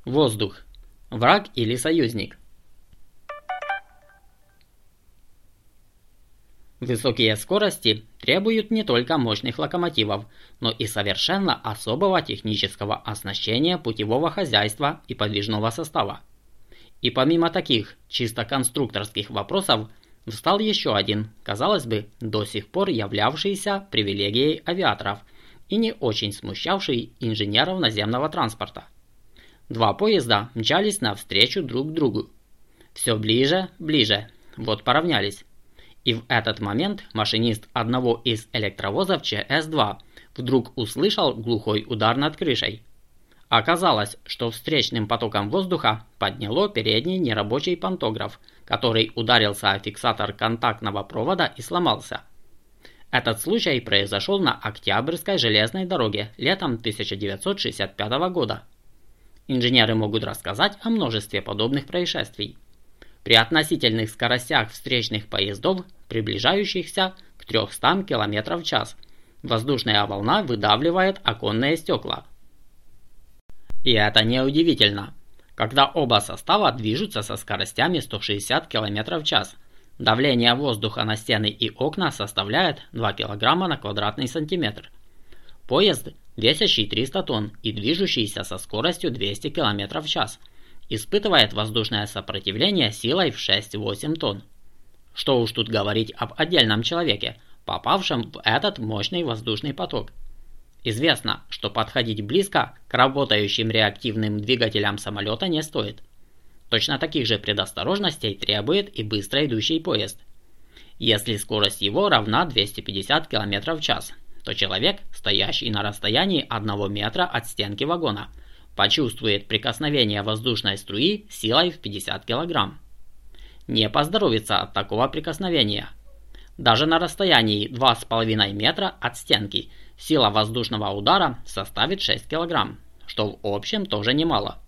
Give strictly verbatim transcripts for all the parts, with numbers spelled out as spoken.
Воздух. Враг или союзник? Высокие скорости требуют не только мощных локомотивов, но и совершенно особого технического оснащения путевого хозяйства и подвижного состава. И помимо таких чисто конструкторских вопросов, встал еще один, казалось бы, до сих пор являвшийся привилегией авиаторов и не очень смущавший инженеров наземного транспорта. Два поезда мчались навстречу друг другу. Все ближе, ближе, вот поравнялись. И в этот момент машинист одного из электровозов Че Эс два вдруг услышал глухой удар над крышей. Оказалось, что встречным потоком воздуха подняло передний нерабочий пантограф, который ударился о фиксатор контактного провода и сломался. Этот случай произошел на Октябрьской железной дороге летом тысяча девятьсот шестьдесят пятого года. Инженеры могут рассказать о множестве подобных происшествий. При относительных скоростях встречных поездов, приближающихся к трёхстам километрам в час, воздушная волна выдавливает оконные стекла. И это неудивительно. Когда оба состава движутся со скоростями сто шестьдесят километров в час, давление воздуха на стены и окна составляет два килограмма на квадратный сантиметр. Поезд, весящий триста тонн и движущийся со скоростью двести километров в час, испытывает воздушное сопротивление силой в шесть-восемь тонн. Что уж тут говорить об отдельном человеке, попавшем в этот мощный воздушный поток. Известно, что подходить близко к работающим реактивным двигателям самолета не стоит. Точно таких же предосторожностей требует и быстро идущий поезд. Если скорость его равна двухстам пятидесяти километрам в час, то человек, стоящий на расстоянии одного метра от стенки вагона, почувствует прикосновение воздушной струи силой в пятьдесят килограмм. Не поздоровится от такого прикосновения. Даже на расстоянии два с половиной метра от стенки сила воздушного удара составит шесть килограмм, что в общем тоже немало.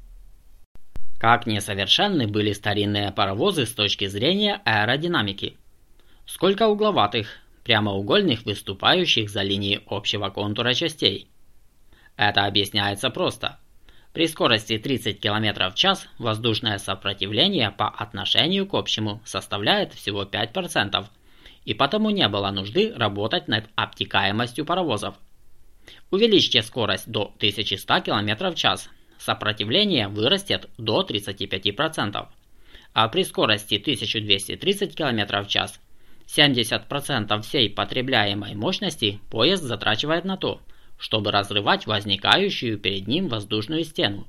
Как несовершенны были старинные паровозы с точки зрения аэродинамики. Сколько угловатых, прямоугольных, выступающих за линией общего контура частей. Это объясняется просто. При скорости тридцать километров в час воздушное сопротивление по отношению к общему составляет всего пять процентов, и потому не было нужды работать над обтекаемостью паровозов. Увеличьте скорость до тысячи ста километров в час, сопротивление вырастет до тридцати пяти процентов, а при скорости тысяча двести тридцать километров в час семьдесят процентов всей потребляемой мощности поезд затрачивает на то, чтобы разрывать возникающую перед ним воздушную стену.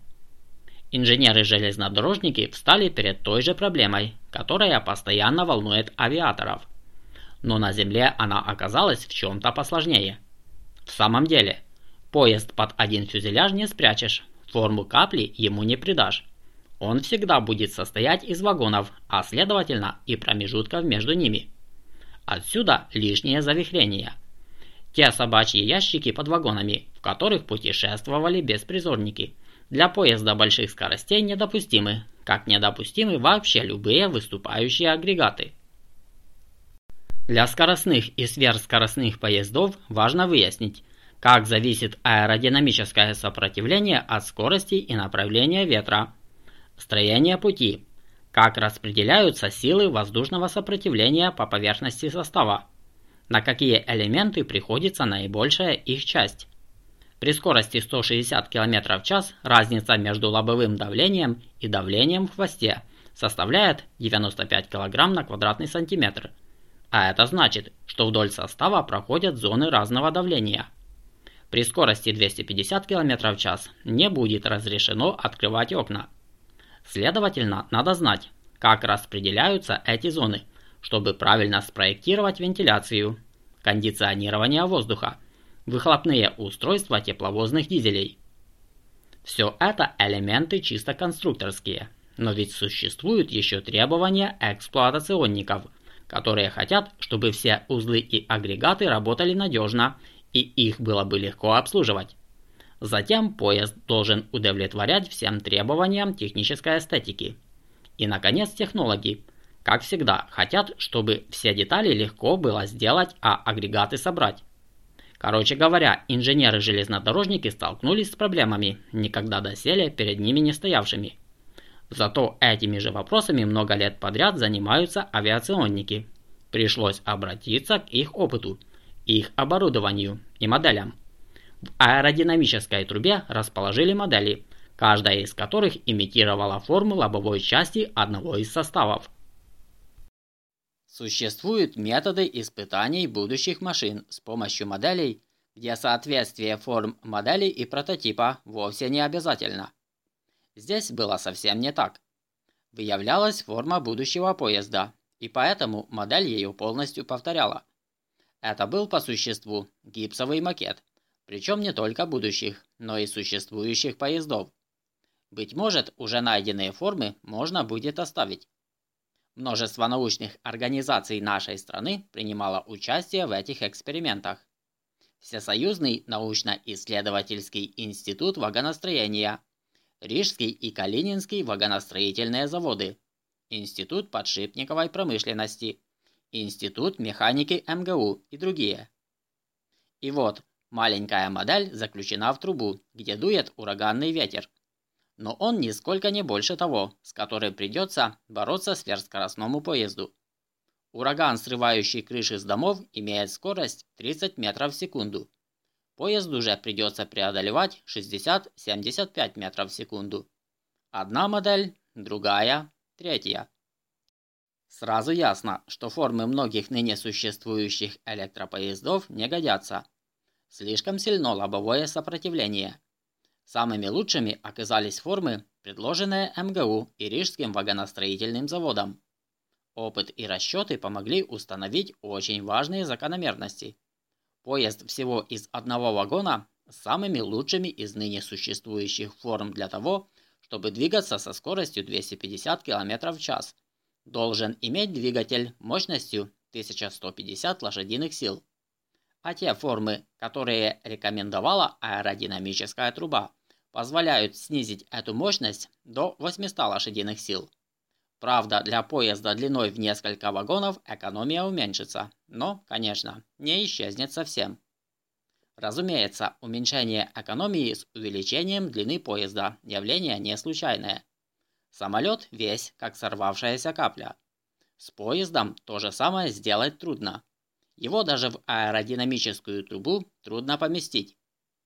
Инженеры-железнодорожники встали перед той же проблемой, которая постоянно волнует авиаторов. Но на земле она оказалась в чем-то посложнее. В самом деле, поезд под один фюзеляж не спрячешь, форму капли ему не придашь. Он всегда будет состоять из вагонов, а следовательно и промежутков между ними. Отсюда лишнее завихрение. Те собачьи ящики под вагонами, в которых путешествовали беспризорники, для поезда больших скоростей недопустимы, как недопустимы вообще любые выступающие агрегаты. Для скоростных и сверхскоростных поездов важно выяснить, как зависит аэродинамическое сопротивление от скорости и направления ветра, строение пути, как распределяются силы воздушного сопротивления по поверхности состава, на какие элементы приходится наибольшая их часть. При скорости сто шестьдесят километров в час разница между лобовым давлением и давлением в хвосте составляет девяносто пять килограмм на квадратный сантиметр, а это значит, что вдоль состава проходят зоны разного давления. При скорости двести пятьдесят километров в час не будет разрешено открывать окна. Следовательно, надо знать, как распределяются эти зоны, чтобы правильно спроектировать вентиляцию, кондиционирование воздуха, выхлопные устройства тепловозных дизелей. Все это элементы чисто конструкторские, но ведь существуют еще требования эксплуатационников, которые хотят, чтобы все узлы и агрегаты работали надежно и их было бы легко обслуживать. Затем поезд должен удовлетворять всем требованиям технической эстетики. И, наконец, технологи, как всегда, хотят, чтобы все детали легко было сделать, а агрегаты собрать. Короче говоря, инженеры-железнодорожники столкнулись с проблемами, никогда доселе перед ними не стоявшими. Зато этими же вопросами много лет подряд занимаются авиационники. Пришлось обратиться к их опыту, их оборудованию и моделям. В аэродинамической трубе расположили модели, каждая из которых имитировала форму лобовой части одного из составов. Существуют методы испытаний будущих машин с помощью моделей, где соответствие форм модели и прототипа вовсе не обязательно. Здесь было совсем не так. Выявлялась форма будущего поезда, и поэтому модель ее полностью повторяла. Это был по существу гипсовый макет, причем не только будущих, но и существующих поездов. Быть может, уже найденные формы можно будет оставить. Множество научных организаций нашей страны принимало участие в этих экспериментах. Всесоюзный научно-исследовательский институт вагоностроения, Рижский и Калининский вагоностроительные заводы, Институт подшипниковой промышленности, Институт механики эм гэ у и другие. И вот, маленькая модель заключена в трубу, где дует ураганный ветер. Но он нисколько не больше того, с которым придется бороться сверхскоростному поезду. Ураган, срывающий крыши с домов, имеет скорость тридцать метров в секунду. Поезду же придется преодолевать шестьдесят-семьдесят пять метров в секунду. Одна модель, другая, третья. Сразу ясно, что формы многих ныне существующих электропоездов не годятся. Слишком сильно лобовое сопротивление. Самыми лучшими оказались формы, предложенные эм гэ у и Рижским вагоностроительным заводом. Опыт и расчеты помогли установить очень важные закономерности. Поезд всего из одного вагона с самыми лучшими из ныне существующих форм для того, чтобы двигаться со скоростью двести пятьдесят километров в час, должен иметь двигатель мощностью тысяча сто пятьдесят лошадиных сил. А те формы, которые рекомендовала аэродинамическая труба, позволяют снизить эту мощность до восьмисот лошадиных сил. Правда, для поезда длиной в несколько вагонов экономия уменьшится, но, конечно, не исчезнет совсем. Разумеется, уменьшение экономии с увеличением длины поезда – явление не случайное. Самолет весь, как сорвавшаяся капля. С поездом то же самое сделать трудно. Его даже в аэродинамическую трубу трудно поместить.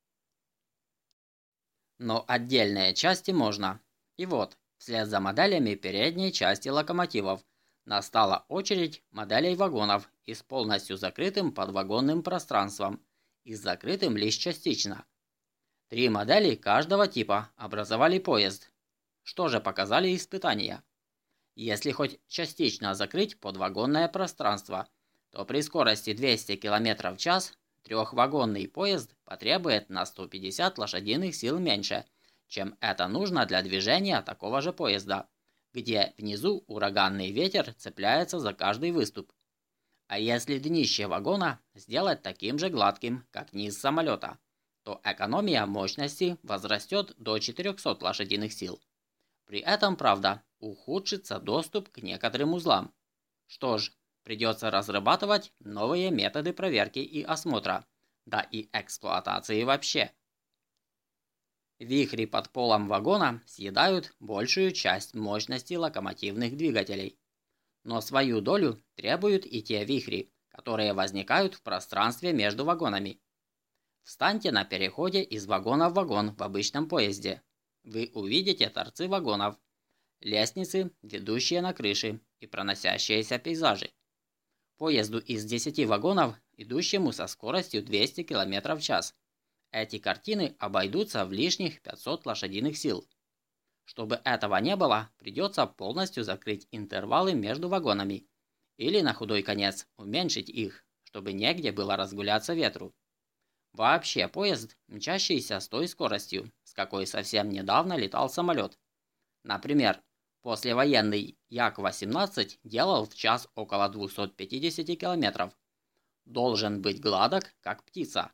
Но отдельные части можно. И вот, вслед за моделями передней части локомотивов настала очередь моделей вагонов и с полностью закрытым подвагонным пространством и с закрытым лишь частично. Три модели каждого типа образовали поезд. Что же показали испытания? Если хоть частично закрыть подвагонное пространство, то при скорости двести километров в час трехвагонный поезд потребует на сто пятьдесят лошадиных сил меньше, чем это нужно для движения такого же поезда, где внизу ураганный ветер цепляется за каждый выступ. А если днище вагона сделать таким же гладким, как низ самолета, то экономия мощности возрастет до четырехсот лошадиных сил. При этом, правда, ухудшится доступ к некоторым узлам. Что ж, придется разрабатывать новые методы проверки и осмотра, да и эксплуатации вообще. Вихри под полом вагона съедают большую часть мощности локомотивных двигателей. Но свою долю требуют и те вихри, которые возникают в пространстве между вагонами. Встаньте на переходе из вагона в вагон в обычном поезде. Вы увидите торцы вагонов, лестницы, ведущие на крыши и проносящиеся пейзажи. Поезду из десяти вагонов, идущему со скоростью двести километров в час. Эти картины обойдутся в лишних пятьсот лошадиных сил. Чтобы этого не было, придется полностью закрыть интервалы между вагонами, или на худой конец уменьшить их, чтобы негде было разгуляться ветру. Вообще поезд, мчащийся с той скоростью, с какой совсем недавно летал самолет. Например, послевоенный Як восемнадцать делал в час около двухсот пятидесяти километров. Должен быть гладок, как птица.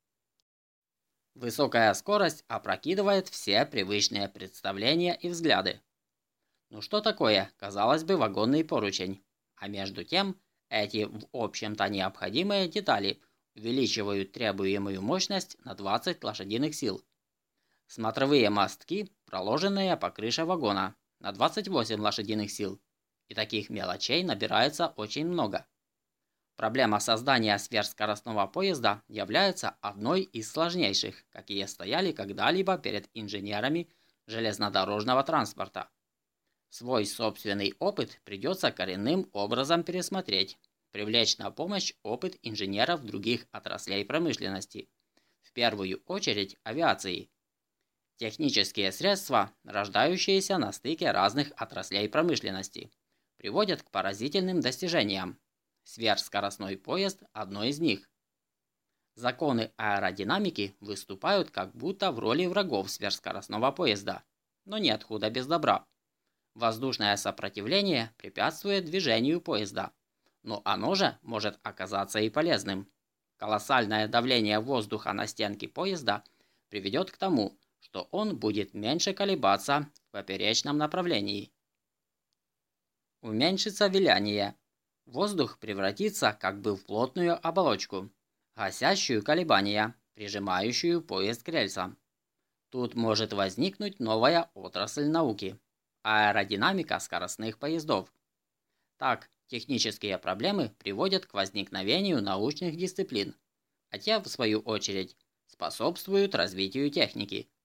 Высокая скорость опрокидывает все привычные представления и взгляды. Ну что такое, казалось бы, вагонный поручень? А между тем, эти в общем-то необходимые детали увеличивают требуемую мощность на двадцать лошадиных сил. Смотровые мостки, проложенные по крыше вагона, на двадцать восемь лошадиных сил. И таких мелочей набирается очень много. Проблема создания сверхскоростного поезда является одной из сложнейших, какие стояли когда-либо перед инженерами железнодорожного транспорта. Свой собственный опыт придется коренным образом пересмотреть, привлечь на помощь опыт инженеров других отраслей промышленности, в первую очередь авиации. Технические средства, рождающиеся на стыке разных отраслей промышленности, приводят к поразительным достижениям. Сверхскоростной поезд – одно из них. Законы аэродинамики выступают как будто в роли врагов сверхскоростного поезда, но нет худа без добра. Воздушное сопротивление препятствует движению поезда, но оно же может оказаться и полезным. Колоссальное давление воздуха на стенки поезда приведет к тому, что он будет меньше колебаться в поперечном направлении. Уменьшится виляние. Воздух превратится как бы в плотную оболочку, гасящую колебания, прижимающую поезд к рельсам. Тут может возникнуть новая отрасль науки – аэродинамика скоростных поездов. Так, технические проблемы приводят к возникновению научных дисциплин, а те, в свою очередь, способствуют развитию техники.